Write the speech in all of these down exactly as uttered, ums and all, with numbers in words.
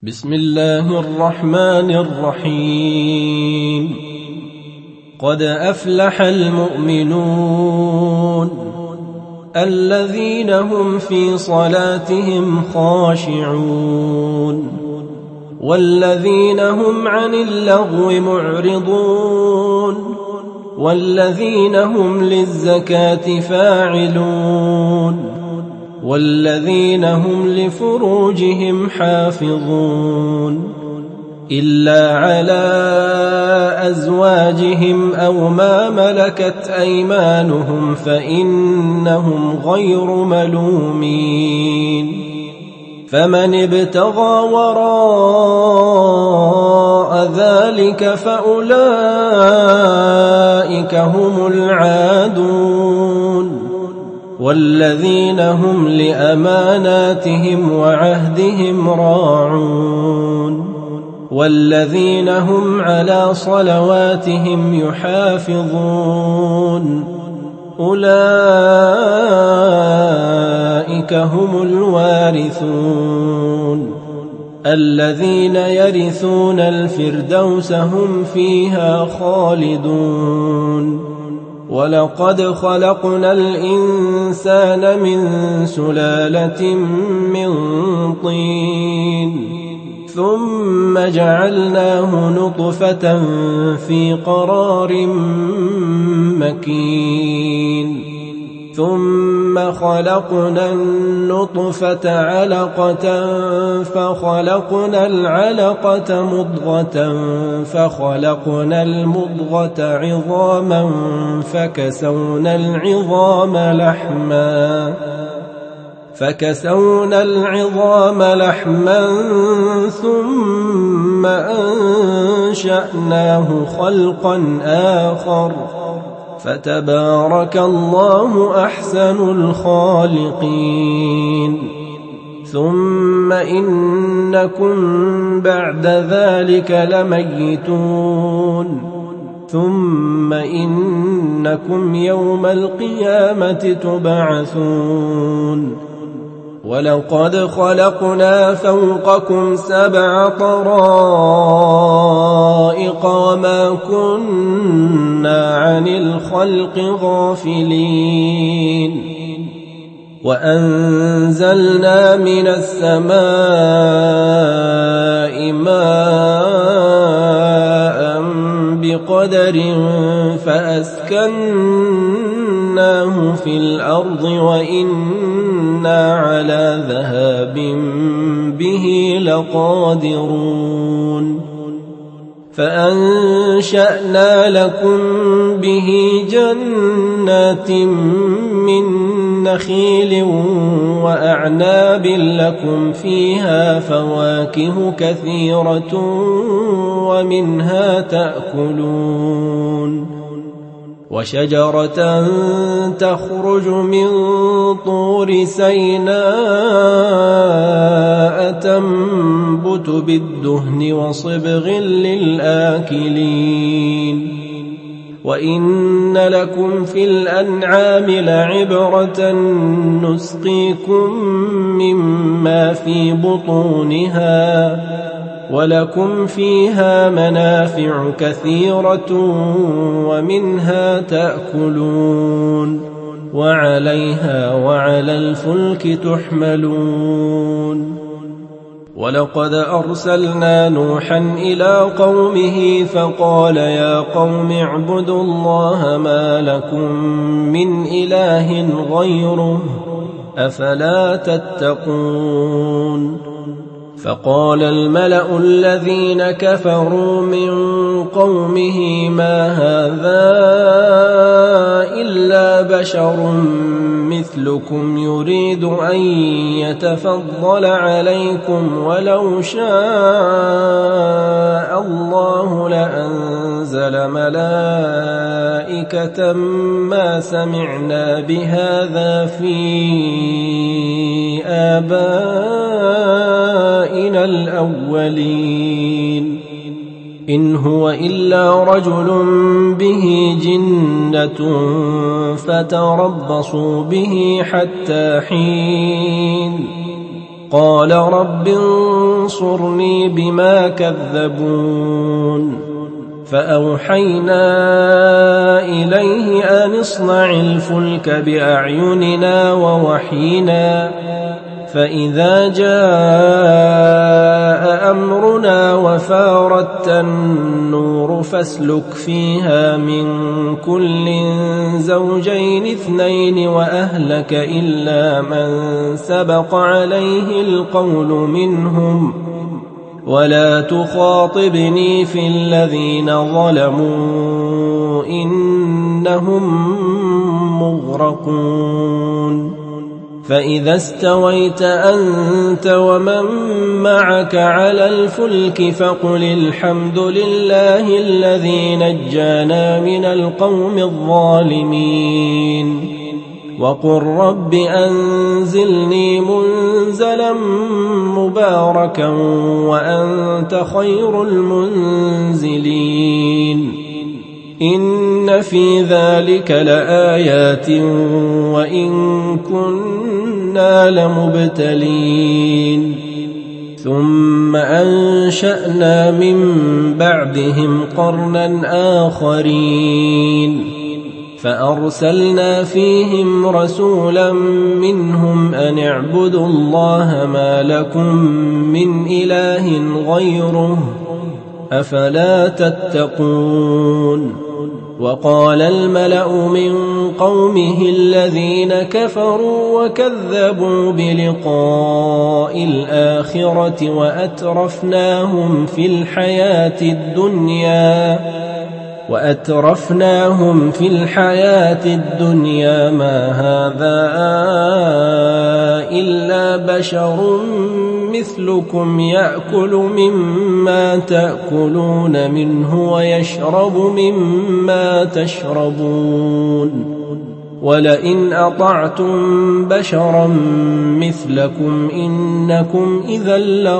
بسم الله الرحمن الرحيم. قد أفلح المؤمنون الذين هم في صلاتهم خاشعون والذين هم عن اللغو معرضون والذين هم للزكاة فاعلون والذين هم لفروجهم حافظون إلا على أزواجهم أو ما ملكت أيمانهم فإنهم غير ملومين. فمن ابتغى وراء ذلك فأولئك هم العادون والذين هم لأماناتهم وعهدهم راعون والذين هم على صلواتهم يحافظون أولئك هم الوارثون الذين يرثون الفردوس هم فيها خالدون. ولقد خلقنا الإنسان من سلالة من طين ثم جعلناه نطفة في قرار مكين ثم خلقنا النطفة علقة فخلقنا العلقة مضغة فخلقنا المضغة عظاما فكسونا العظام لحما فكسونا العظام لحما ثم أنشأناه خلقا آخر فتبارك الله أحسن الخالقين. ثم إنكم بعد ذلك لميتون ثم إنكم يوم القيامة تبعثون. ولقد خلقنا فوقكم سبع طرائق وما كنا عن الخلق غافلين وأنزلنا من السماء ماء بقدر فأسكناه في الأرض وإنا على ذهاب به لقادرون. فأنشأنا لكم به جنات من نخيل وأعناب لكم فيها فواكه كثيرة ومنها تأكلون وشجرة تخرج من طور سيناء تنبت بالدهن وصبغ للآكلين. وإن لكم في الأنعام لعبرة نسقيكم مما في بطونها ولكم فيها منافع كثيرة ومنها تأكلون وعليها وعلى الفلك تحملون. ولقد أرسلنا نوحا إلى قومه فقال يا قوم اعبدوا الله ما لكم من إله غيره أفلا تتقون. فقال الملأ الذين كفروا من قومه ما هذا إلا بشر مثلكم يريد أن يتفضل عليكم ولو شاء الله لأنزل ملائكة ما سمعنا بهذا في آبائنا الأولين إن هو إلا رجل به جنة فتربصوا به حتى حين قال رب انصرني بما كذبون فأوحينا إليه أن اصنع الفلك بأعيننا ووحينا فإذا جاء أمرنا وفارت النور فاسلك فيها من كل زوجين اثنين وأهلك إلا من سبق عليه القول منهم ولا تخاطبني في الذين ظلموا إنهم مغرقون فإذا استويت أنت ومن معك على الفلك فقل الحمد لله الذي نجانا من القوم الظالمين وقل رب أنزلني منزلا مباركا وأنت خير المنزلين إن في ذلك لآيات وإن كنا لمبتلين ثم أنشأنا من بعدهم قرنا آخرين فأرسلنا فيهم رسولا منهم أن اعبدوا الله ما لكم من إله غيره أفلا تتقون وقال الملأ من قومه الذين كفروا وكذبوا بلقاء الآخرة وأترفناهم في الحياة الدنيا وأترفناهم في الحياة الدنيا ما هذا إلا بشر مثلكم يأكل مما تأكلون منه ويشرب مما تشربون ولئن أطعتم بشرا مثلكم إنكم إذا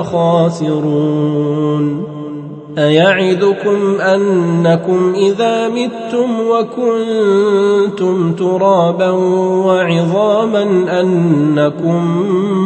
لخاسرون أيعدكم أنكم إذا متم وكنتم ترابا وعظاما أنكم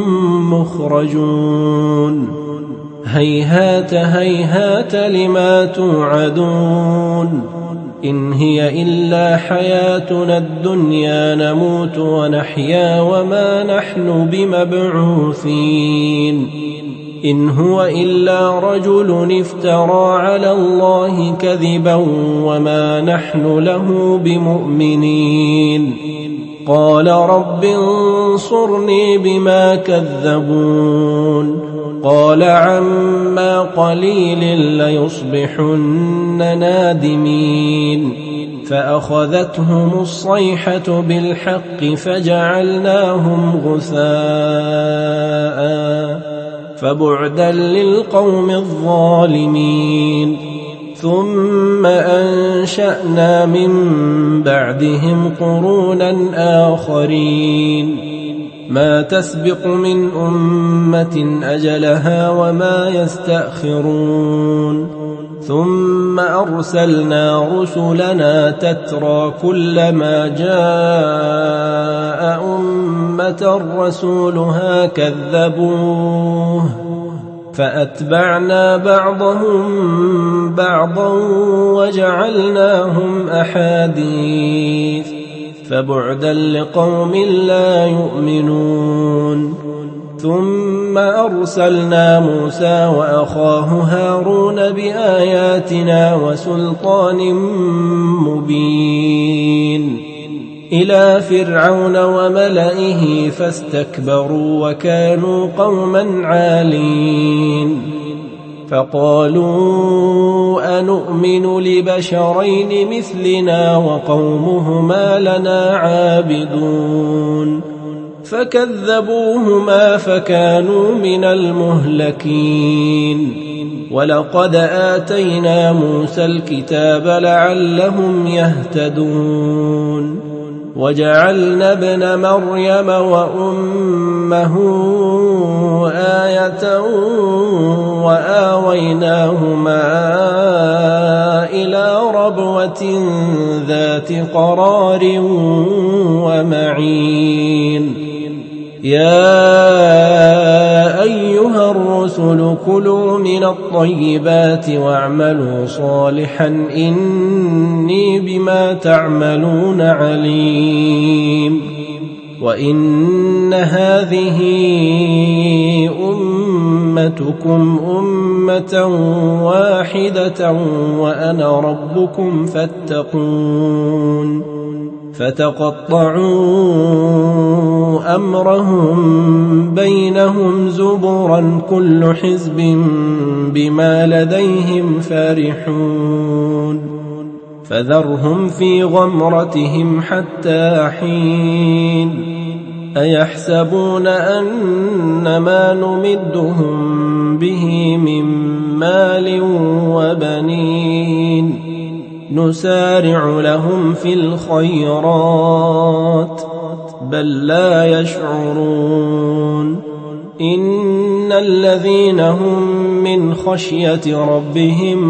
مخرجون هيهات هيهات لما توعدون إن هي إلا حياتنا الدنيا نموت ونحيا وما نحن بمبعوثين إن هو إلا رجل افترى على الله كذبا وما نحن له بمؤمنين قال رب انصرني بما كذبون قال عما قليل ليصبحن نادمين فأخذتهم الصيحة بالحق فجعلناهم غثاء فبعدا للقوم الظالمين ثم أنشأنا من بعدهم قرونا آخرين ما تسبق من أمة أجلها وما يستأخرون ثم أرسلنا رسلنا تترى كلما جاء أمة رسولها كذبوه فأتبعنا بعضهم بعضا وجعلناهم أحاديث فبعدا لقوم لا يؤمنون ثم أرسلنا موسى وأخاه هارون بآياتنا وسلطان مبين إلى فرعون وملئه فاستكبروا وكانوا قوما عالين فقالوا أنؤمن لبشرين مثلنا وقومهما لنا عابدون فكذبوهما فكانوا من المهلكين ولقد آتينا موسى الكتاب لعلهم يهتدون وجعلنا ابن مريم وأمه آية وآويناهما إلى ربوة ذات قرار ومعين يا أيها الرسل كلوا من الطيبات واعملوا صالحا إني بما تعملون عليم وإن هذه أمتكم أمة واحدة وأنا ربكم فاتقون فتقطعوا أمرهم بينهم زبرا كل حزب بما لديهم فرحون فذرهم في غمرتهم حتى حين أيحسبون أن ما نمدهم به من مال وبنين نسارع لهم في الخيرات بل لا يشعرون إن الذين هم من خشية ربهم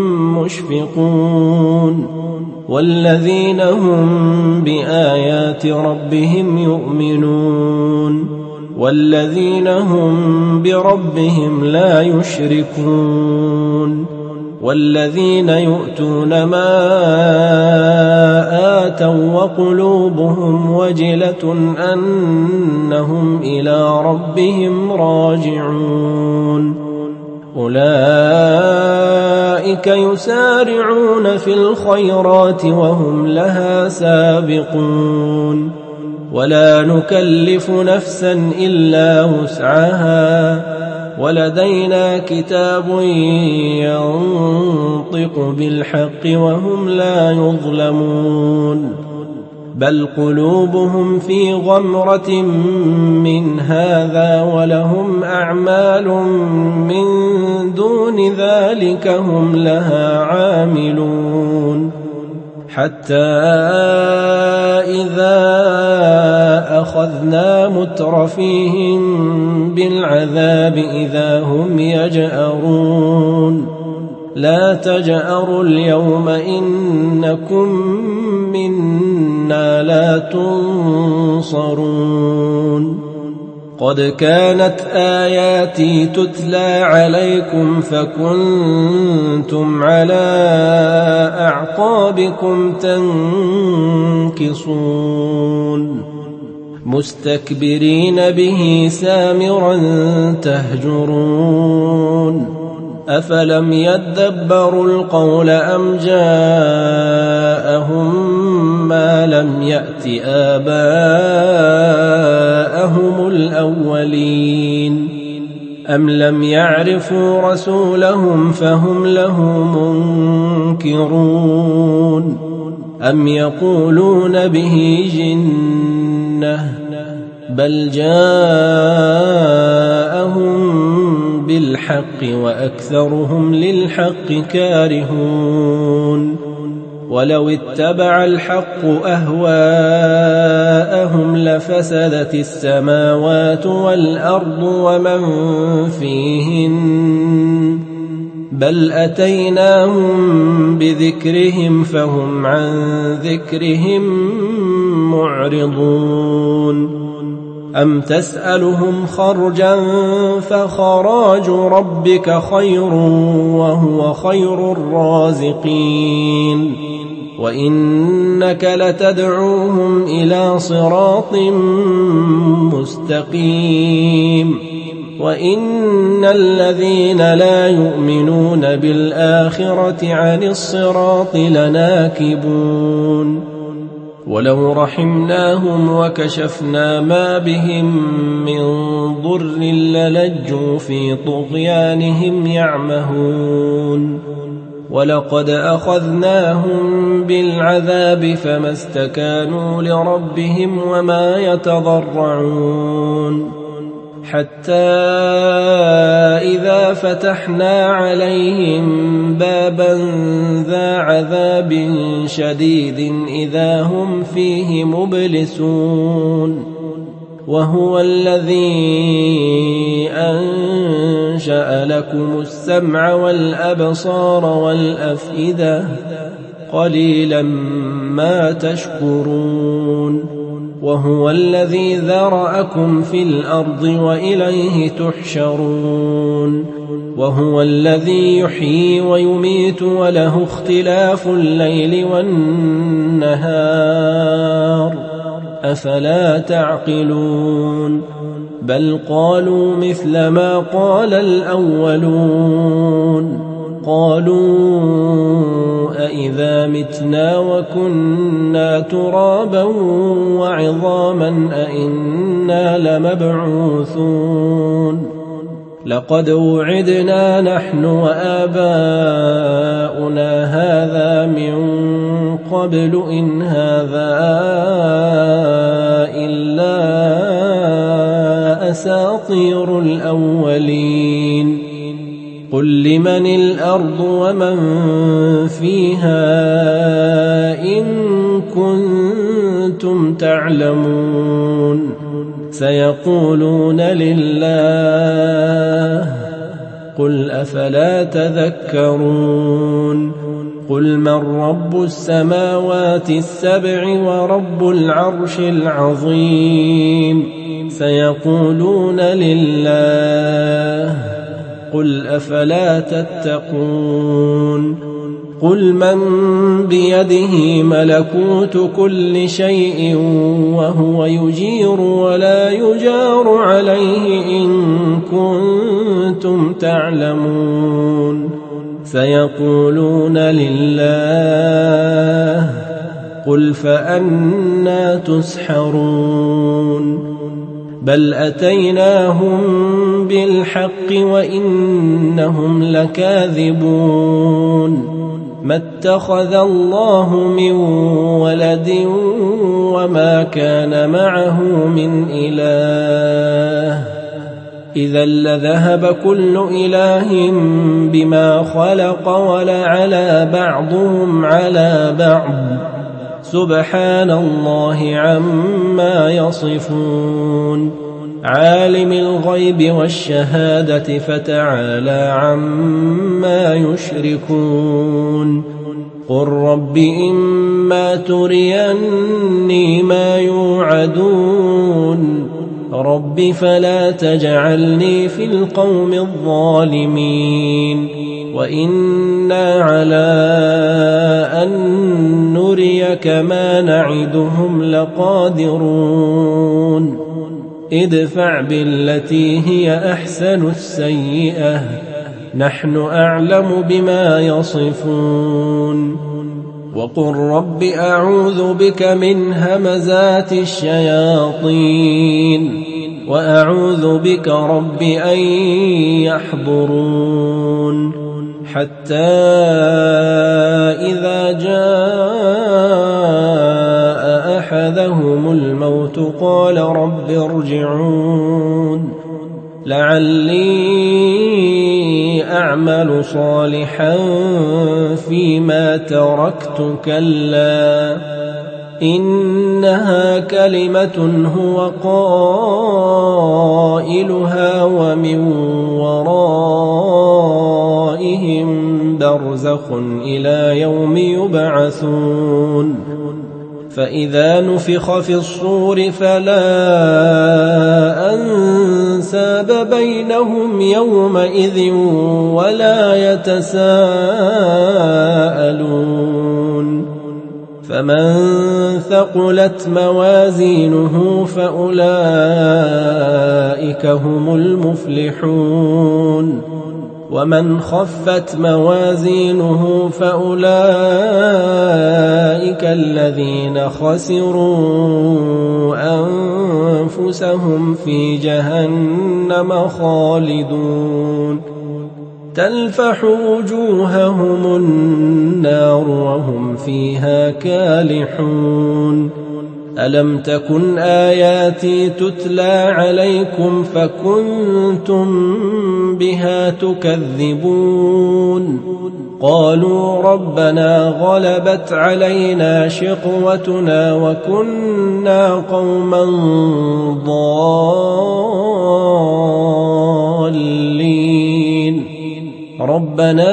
مشفقون والذين هم بآيات ربهم يؤمنون والذين هم بربهم لا يشركون والذين يؤتون ما آتوا وقلوبهم وجلة أنهم إلى ربهم راجعون أولئك يسارعون في الخيرات وهم لها سابقون ولا نكلف نفسا إلا وسعها ولدينا كتاب ينطق بالحق وهم لا يظلمون بل قلوبهم في غمرة من هذا ولهم أعمال من دون ذلك هم لها عاملون حتى إذا أخذنا مترفيهم بالعذاب إذا هم يجأرون لا تجأروا اليوم إنكم منا لا تنصرون قد كانت آياتي تتلى عليكم فكنتم على أعقابكم تنكصون مستكبرين به سامرا تهجرون أفلم يدبروا القول أم جاءهم ما لم يأت آباءهم الأولين أم لم يعرفوا رسولهم فهم له منكرون أم يقولون به جنة بل جاءهم بالحق وأكثرهم للحق كارهون ولو اتبع الحق أهواءهم لفسدت السماوات والأرض ومن فيهن بل أتيناهم بذكرهم فهم عن ذكرهم معرضون أم تسألهم خرجا فخراج ربك خير وهو خير الرازقين وإنك لتدعوهم إلى صراط مستقيم وإن الذين لا يؤمنون بالآخرة عن الصراط لناكبون ولو رحمناهم وكشفنا ما بهم من ضر للجوا في طغيانهم يعمهون ولقد أخذناهم بالعذاب فما استكانوا لربهم وما يتضرعون حتى إذا فتحنا عليهم بابا ذا عذاب شديد إذا هم فيه مبلسون وهو الذي أنشأ لكم السمع والأبصار والأفئدة قليلا ما تشكرون وهو الذي ذرأكم في الأرض وإليه تحشرون وهو الذي يحيي ويميت وله اختلاف الليل والنهار أفلا تعقلون بل قالوا مثل ما قال الأولون قالوا أإذا متنا وكنا ترابا وعظاما أإنا لمبعوثون لقد وعدنا نحن وآباؤنا هذا من قبل إن هذا إلا أساطير الأولين قل لمن الأرض ومن فيها إن كنتم تعلمون سيقولون لله قل أفلا تذكرون قل من رب السماوات السبع ورب العرش العظيم سيقولون لله قل أفلا تتقون قل من بيده ملكوت كل شيء وهو يجير ولا يجار عليه إن كنتم تعلمون سيقولون لله قل فأنى تسحرون بل أتيناهم بالحق وإنهم لكاذبون ما اتخذ الله من ولد وما كان معه من إله إذا لذهب كل إله بما خلق ولعلى بعضهم على بعض سبحان الله عما يصفون عالم الغيب والشهادة فتعالى عما يشركون قل رب إما تريني ما يوعدون رب فلا تجعلني في القوم الظالمين وإنا على أن نريك ما نعدهم لقادرون ادفع بالتي هي أحسن السيئة نحن أعلم بما يصفون وقل رب أعوذ بك من همزات الشياطين وأعوذ بك رب أن يحضرون حتى إذا جاء أحدهم الموت قال رب ارجعون لعلي أعمل صالحا فيما تركت كلا إنها كلمة هو قائلها ومن ورائهم برزخ إلى يوم يبعثون فإذا نفخ في الصور فلا أنساب بينهم يومئذ ولا يتساءلون فمن ثقلت موازينه فأولئك هم المفلحون ومن خفت موازينه فأولئك الذين خسروا أنفسهم في جهنم خالدون تلفح وجوههم النار وهم فيها كالحون ألم تكن آياتي تتلى عليكم فكنتم بها تكذبون قالوا ربنا غلبت علينا شقوتنا وكنا قوما ضالين ربنا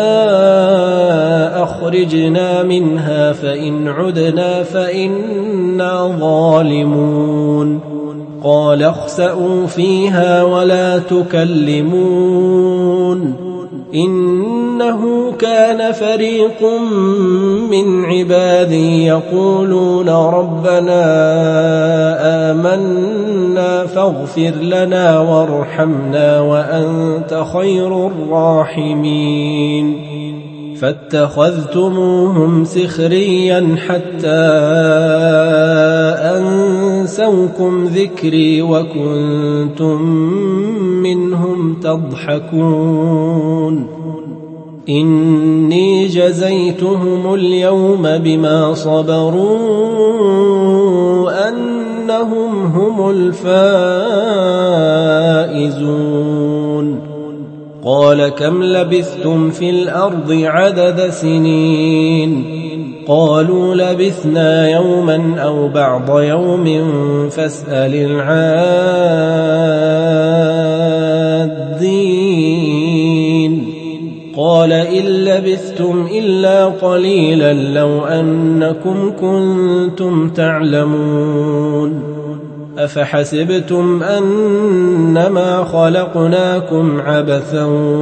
أخرجنا منها فإن عدنا فإنا ظالمون قال اخسئوا فيها ولا تكلمون إنه كان فريق من عبادي يقولون ربنا آمنا فاغفر لنا وارحمنا وأنت خير الراحمين فاتخذتموهم سخريا حتى أنسوكم ذكري وكنتم منهم تضحكون إني جزيتهم اليوم بما صبروا أنهم هم الفائزون قال كم لبثتم في الأرض عدد سنين قالوا لبثنا يوما أو بعض يوم فاسأل العادين قال إن لبثتم إلا قليلا لو أنكم كنتم تعلمون أفحسبتم أنما خلقناكم عبثا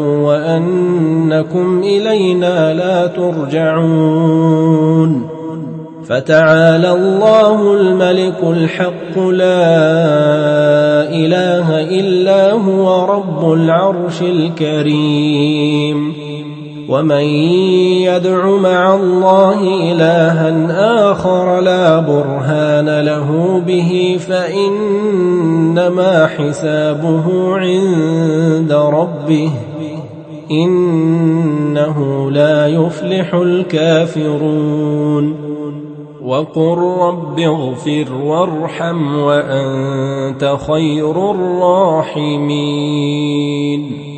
وأنكم إلينا لا ترجعون فتعالى الله الملك الحق لا إله إلا هو رب العرش الكريم ومن يدع مع الله إلها آخر لا برهان له به فإنما حسابه عند ربه إنه لا يفلح الكافرون وقل رب اغفر وارحم وأنت خير الراحمين